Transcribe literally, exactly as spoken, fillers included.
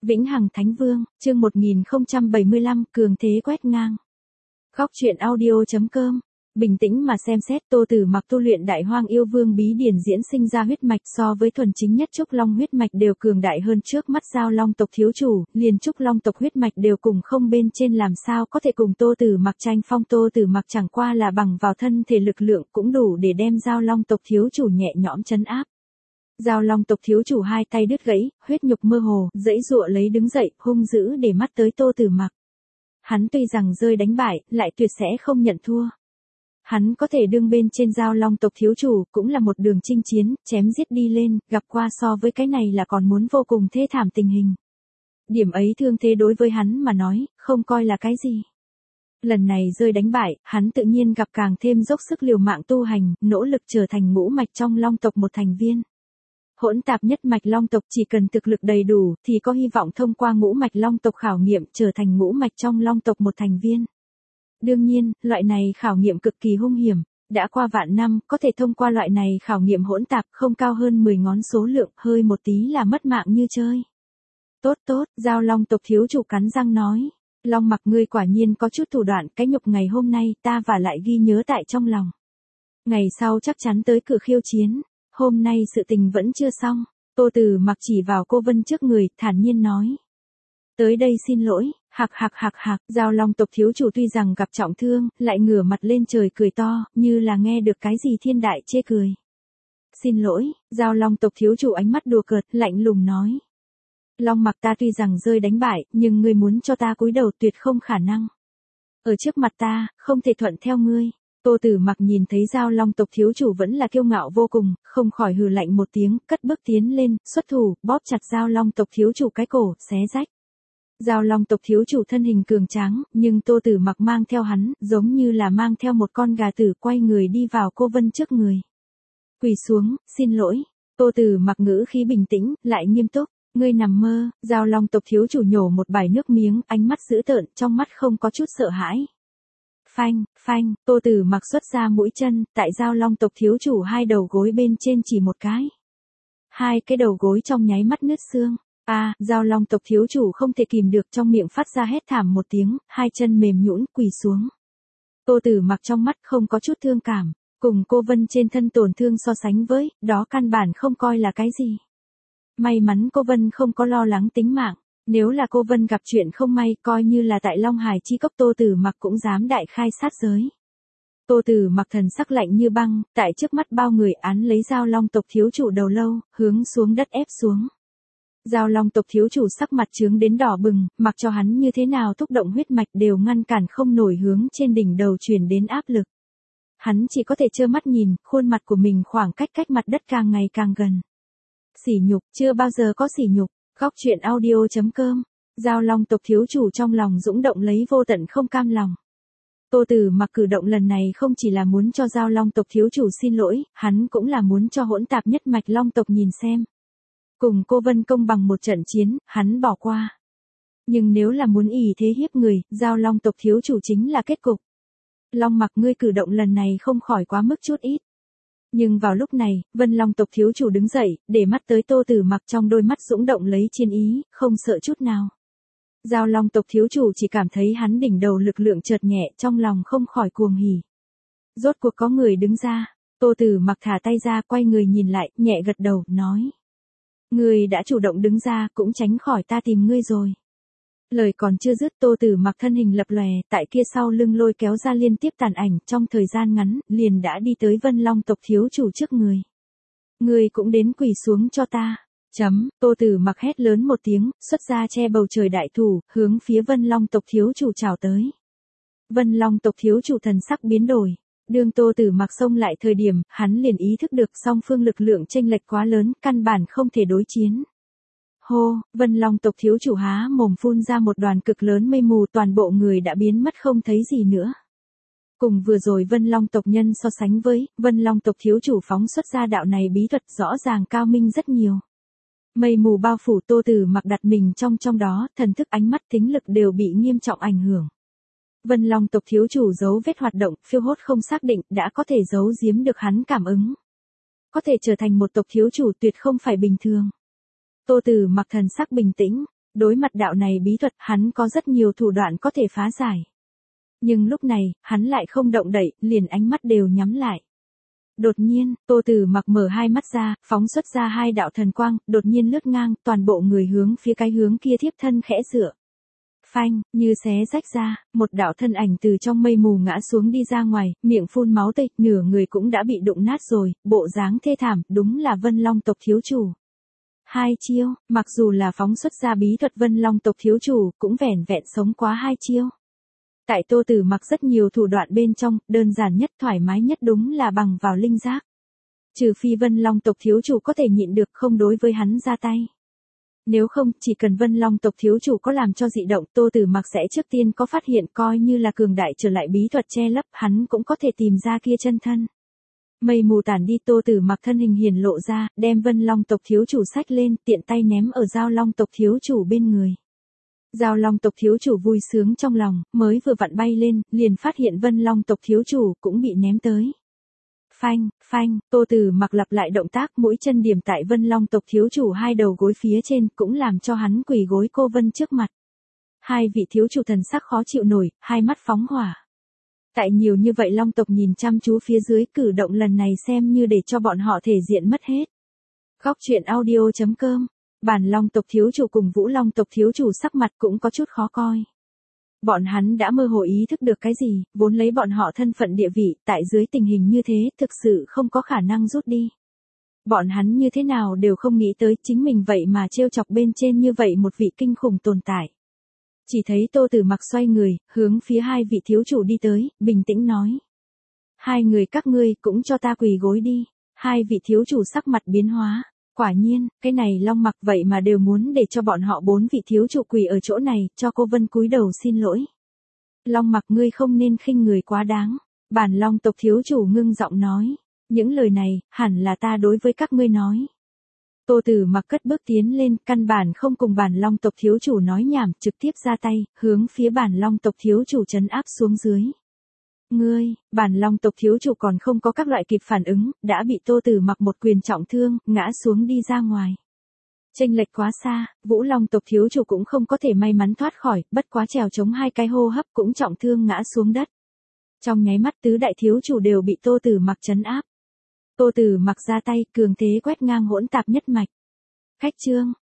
Vĩnh Hằng Thánh Vương, chương một nghìn không trăm bảy mươi lăm, cường thế quét ngang. Góc truyện audio chấm com. Bình tĩnh mà xem xét, Tô Tử Mặc tu luyện Đại Hoang Yêu Vương bí điển diễn sinh ra huyết mạch so với thuần chính nhất Trúc Long huyết mạch đều cường đại hơn trước mắt Giao Long tộc thiếu chủ, liền Trúc Long tộc huyết mạch đều cùng không bên trên làm sao có thể cùng Tô Tử Mặc tranh phong. Tô Tử Mặc chẳng qua là bằng vào thân thể lực lượng cũng đủ để đem Giao Long tộc thiếu chủ nhẹ nhõm trấn áp. Giao Long tộc thiếu chủ hai tay đứt gãy, huyết nhục mơ hồ, giãy giụa lấy đứng dậy, hung dữ để mắt tới Tô Tử Mặc. Hắn tuy rằng rơi đánh bại, lại tuyệt sẽ không nhận thua. Hắn có thể đương bên trên Giao Long tộc thiếu chủ, cũng là một đường chinh chiến, chém giết đi lên, gặp qua so với cái này là còn muốn vô cùng thê thảm tình hình. Điểm ấy thương thế đối với hắn mà nói, không coi là cái gì. Lần này rơi đánh bại, hắn tự nhiên gặp càng thêm dốc sức liều mạng tu hành, nỗ lực trở thành ngũ mạch trong Long tộc một thành viên. Hỗn tạp nhất mạch Long tộc chỉ cần thực lực đầy đủ thì có hy vọng thông qua ngũ mạch Long tộc khảo nghiệm trở thành ngũ mạch trong Long tộc một thành viên. Đương nhiên, loại này khảo nghiệm cực kỳ hung hiểm, đã qua vạn năm, có thể thông qua loại này khảo nghiệm hỗn tạp không cao hơn mười ngón số lượng, hơi một tí là mất mạng như chơi. Tốt tốt, Giao Long tộc thiếu chủ cắn răng nói. Long Mặc ngươi quả nhiên có chút thủ đoạn, cái nhục ngày hôm nay ta và lại ghi nhớ tại trong lòng. Ngày sau chắc chắn tới cửa khiêu chiến. Hôm nay sự tình vẫn chưa xong, Tô Tử Mặc chỉ vào cô Vân trước người, thản nhiên nói. Tới đây xin lỗi, hạc hạc hạc hạc, Giao Long tộc thiếu chủ tuy rằng gặp trọng thương, lại ngửa mặt lên trời cười to, như là nghe được cái gì thiên đại chê cười. Xin lỗi, Giao Long tộc thiếu chủ ánh mắt đùa cợt, lạnh lùng nói. Long Mặc ta tuy rằng rơi đánh bại, nhưng ngươi muốn cho ta cúi đầu tuyệt không khả năng. Ở trước mặt ta, không thể thuận theo ngươi. Tô Tử Mặc nhìn thấy Giao Long tộc thiếu chủ vẫn là kiêu ngạo vô cùng, không khỏi hừ lạnh một tiếng, cất bước tiến lên, xuất thủ, bóp chặt Giao Long tộc thiếu chủ cái cổ, xé rách. Giao Long tộc thiếu chủ thân hình cường tráng, nhưng Tô Tử Mặc mang theo hắn, giống như là mang theo một con gà tử quay người đi vào cô Vân trước người. Quỳ xuống, xin lỗi. Tô Tử Mặc ngữ khí bình tĩnh, lại nghiêm túc. Ngươi nằm mơ. Giao Long tộc thiếu chủ nhổ một bãi nước miếng, ánh mắt dữ tợn, trong mắt không có chút sợ hãi. Phanh, phanh, Tô Tử Mặc xuất ra mũi chân, tại Giao Long tộc thiếu chủ hai đầu gối bên trên chỉ một cái. Hai cái đầu gối trong nháy mắt nứt xương. A, à, Giao Long tộc thiếu chủ không thể kìm được trong miệng phát ra hét thảm một tiếng, hai chân mềm nhũn quỳ xuống. Tô Tử Mặc trong mắt không có chút thương cảm, cùng cô Vân trên thân tổn thương so sánh với, đó căn bản không coi là cái gì. May mắn cô Vân không có lo lắng tính mạng. Nếu là cô Vân gặp chuyện không may, coi như là tại Long Hải chi cốc Tô Tử Mặc cũng dám đại khai sát giới. Tô Tử Mặc thần sắc lạnh như băng, tại trước mắt bao người án lấy Giao Long tộc thiếu chủ đầu lâu, hướng xuống đất ép xuống. Giao Long tộc thiếu chủ sắc mặt trướng đến đỏ bừng, mặc cho hắn như thế nào thúc động huyết mạch đều ngăn cản không nổi hướng trên đỉnh đầu truyền đến áp lực. Hắn chỉ có thể trơ mắt nhìn, khuôn mặt của mình khoảng cách cách mặt đất càng ngày càng gần. Sỉ nhục, chưa bao giờ có sỉ nhục. Góc truyện audio chấm com. Giao Long tộc thiếu chủ trong lòng dũng động lấy vô tận không cam lòng. Tô Tử Mặc cử động lần này không chỉ là muốn cho Giao Long tộc thiếu chủ xin lỗi, hắn cũng là muốn cho hỗn tạp nhất mạch Long tộc nhìn xem. Cùng cô Vân công bằng một trận chiến, hắn bỏ qua. Nhưng nếu là muốn ỷ thế hiếp người, Giao Long tộc thiếu chủ chính là kết cục. Long Mặc ngươi cử động lần này không khỏi quá mức chút ít. Nhưng vào lúc này, Vân Long tộc thiếu chủ đứng dậy, để mắt tới Tô Tử Mặc trong đôi mắt dũng động lấy chiến ý, không sợ chút nào. Giao Long tộc thiếu chủ chỉ cảm thấy hắn đỉnh đầu lực lượng chợt nhẹ, trong lòng không khỏi cuồng hỉ. Rốt cuộc có người đứng ra, Tô Tử Mặc thả tay ra, quay người nhìn lại, nhẹ gật đầu, nói. Ngươi đã chủ động đứng ra, cũng tránh khỏi ta tìm ngươi rồi. Lời còn chưa dứt, Tô Tử Mặc thân hình lập lòe, tại kia sau lưng lôi kéo ra liên tiếp tàn ảnh, trong thời gian ngắn, liền đã đi tới Vân Long tộc thiếu chủ trước người. Ngươi cũng đến quỳ xuống cho ta. Chấm, Tô Tử Mặc hét lớn một tiếng, xuất ra che bầu trời đại thủ, hướng phía Vân Long tộc thiếu chủ chào tới. Vân Long tộc thiếu chủ thần sắc biến đổi. Đương Tô Tử Mặc xông lại thời điểm, hắn liền ý thức được song phương lực lượng chênh lệch quá lớn, căn bản không thể đối chiến. Hô, Vân Long tộc thiếu chủ há mồm phun ra một đoàn cực lớn mây mù, toàn bộ người đã biến mất không thấy gì nữa. Cùng vừa rồi Vân Long tộc nhân so sánh với, Vân Long tộc thiếu chủ phóng xuất ra đạo này bí thuật rõ ràng cao minh rất nhiều. Mây mù bao phủ, Tô Tử Mặc đặt mình trong trong đó, thần thức ánh mắt thính lực đều bị nghiêm trọng ảnh hưởng. Vân Long tộc thiếu chủ dấu vết hoạt động, phiêu hốt không xác định, đã có thể giấu giếm được hắn cảm ứng. Có thể trở thành một tộc thiếu chủ tuyệt không phải bình thường. Tô Tử Mặc thần sắc bình tĩnh, Đối mặt đạo này bí thuật, hắn có rất nhiều thủ đoạn có thể phá giải. Nhưng lúc này, hắn lại không động đậy, liền ánh mắt đều nhắm lại. Đột nhiên, Tô Tử Mặc mở hai mắt ra, phóng xuất ra hai đạo thần quang, đột nhiên lướt ngang, toàn bộ người hướng phía cái hướng kia thiếp thân khẽ dựa. Phanh, như xé rách ra, một đạo thân ảnh từ trong mây mù ngã xuống đi ra ngoài, miệng phun máu tươi, nửa người cũng đã bị đụng nát rồi, bộ dáng thê thảm, đúng là Vân Long tộc thiếu chủ. Hai chiêu, mặc dù là phóng xuất ra bí thuật Vân Long tộc thiếu chủ, cũng vẻn vẹn sống quá hai chiêu. Tại Tô Tử Mặc rất nhiều thủ đoạn bên trong, đơn giản nhất thoải mái nhất đúng là bằng vào linh giác. Trừ phi Vân Long tộc thiếu chủ có thể nhịn được không đối với hắn ra tay. Nếu không, chỉ cần Vân Long tộc thiếu chủ có làm cho dị động, Tô Tử Mặc sẽ trước tiên có phát hiện, coi như là cường đại trở lại bí thuật che lấp, hắn cũng có thể tìm ra kia chân thân. Mây mù tản đi, Tô Tử Mặc thân hình hiển lộ ra, đem Vân Long tộc thiếu chủ xách lên, tiện tay ném ở Giao Long tộc thiếu chủ bên người. Giao Long tộc thiếu chủ vui sướng trong lòng, mới vừa vặn bay lên, liền phát hiện Vân Long tộc thiếu chủ cũng bị ném tới. Phanh, phanh, Tô Tử Mặc lặp lại động tác, mũi chân điểm tại Vân Long tộc thiếu chủ hai đầu gối phía trên, cũng làm cho hắn quỳ gối cô Vân trước mặt. Hai vị thiếu chủ thần sắc khó chịu nổi, hai mắt phóng hỏa. Tại nhiều như vậy Long tộc nhìn chăm chú phía dưới, cử động lần này xem như để cho bọn họ thể diện mất hết. Góc truyện audio chấm com. Bản Long tộc thiếu chủ cùng Vũ Long tộc thiếu chủ sắc mặt cũng có chút khó coi. Bọn hắn đã mơ hồ ý thức được cái gì, vốn lấy bọn họ thân phận địa vị, tại dưới tình hình như thế, thực sự không có khả năng rút đi. Bọn hắn như thế nào đều không nghĩ tới chính mình vậy mà trêu chọc bên trên như vậy một vị kinh khủng tồn tại. Chỉ thấy Tô Tử Mặc xoay người, hướng phía hai vị thiếu chủ đi tới, bình tĩnh nói. Hai người các ngươi cũng cho ta quỳ gối đi. Hai vị thiếu chủ sắc mặt biến hóa. Quả nhiên, cái này Long Mặc vậy mà đều muốn để cho bọn họ bốn vị thiếu chủ quỳ ở chỗ này, cho cô Vân cúi đầu xin lỗi. Long Mặc, ngươi không nên khinh người quá đáng. Bản Long tộc thiếu chủ ngưng giọng nói. Những lời này, hẳn là ta đối với các ngươi nói. Tô Tử Mặc cất bước tiến lên, căn bản không cùng bản Long tộc thiếu chủ nói nhảm, trực tiếp ra tay, hướng phía bản Long tộc thiếu chủ trấn áp xuống dưới. Ngươi, bản Long tộc thiếu chủ còn không có các loại kịp phản ứng, đã bị Tô Tử Mặc một quyền trọng thương, ngã xuống đi ra ngoài. Chênh lệch quá xa, Vũ Long tộc thiếu chủ cũng không có thể may mắn thoát khỏi, bất quá trèo chống hai cái hô hấp cũng trọng thương ngã xuống đất. Trong nháy mắt tứ đại thiếu chủ đều bị Tô Tử Mặc trấn áp. Tô Tử Mặc ra tay, cường thế quét ngang hỗn tạp nhất mạch. Khách trương,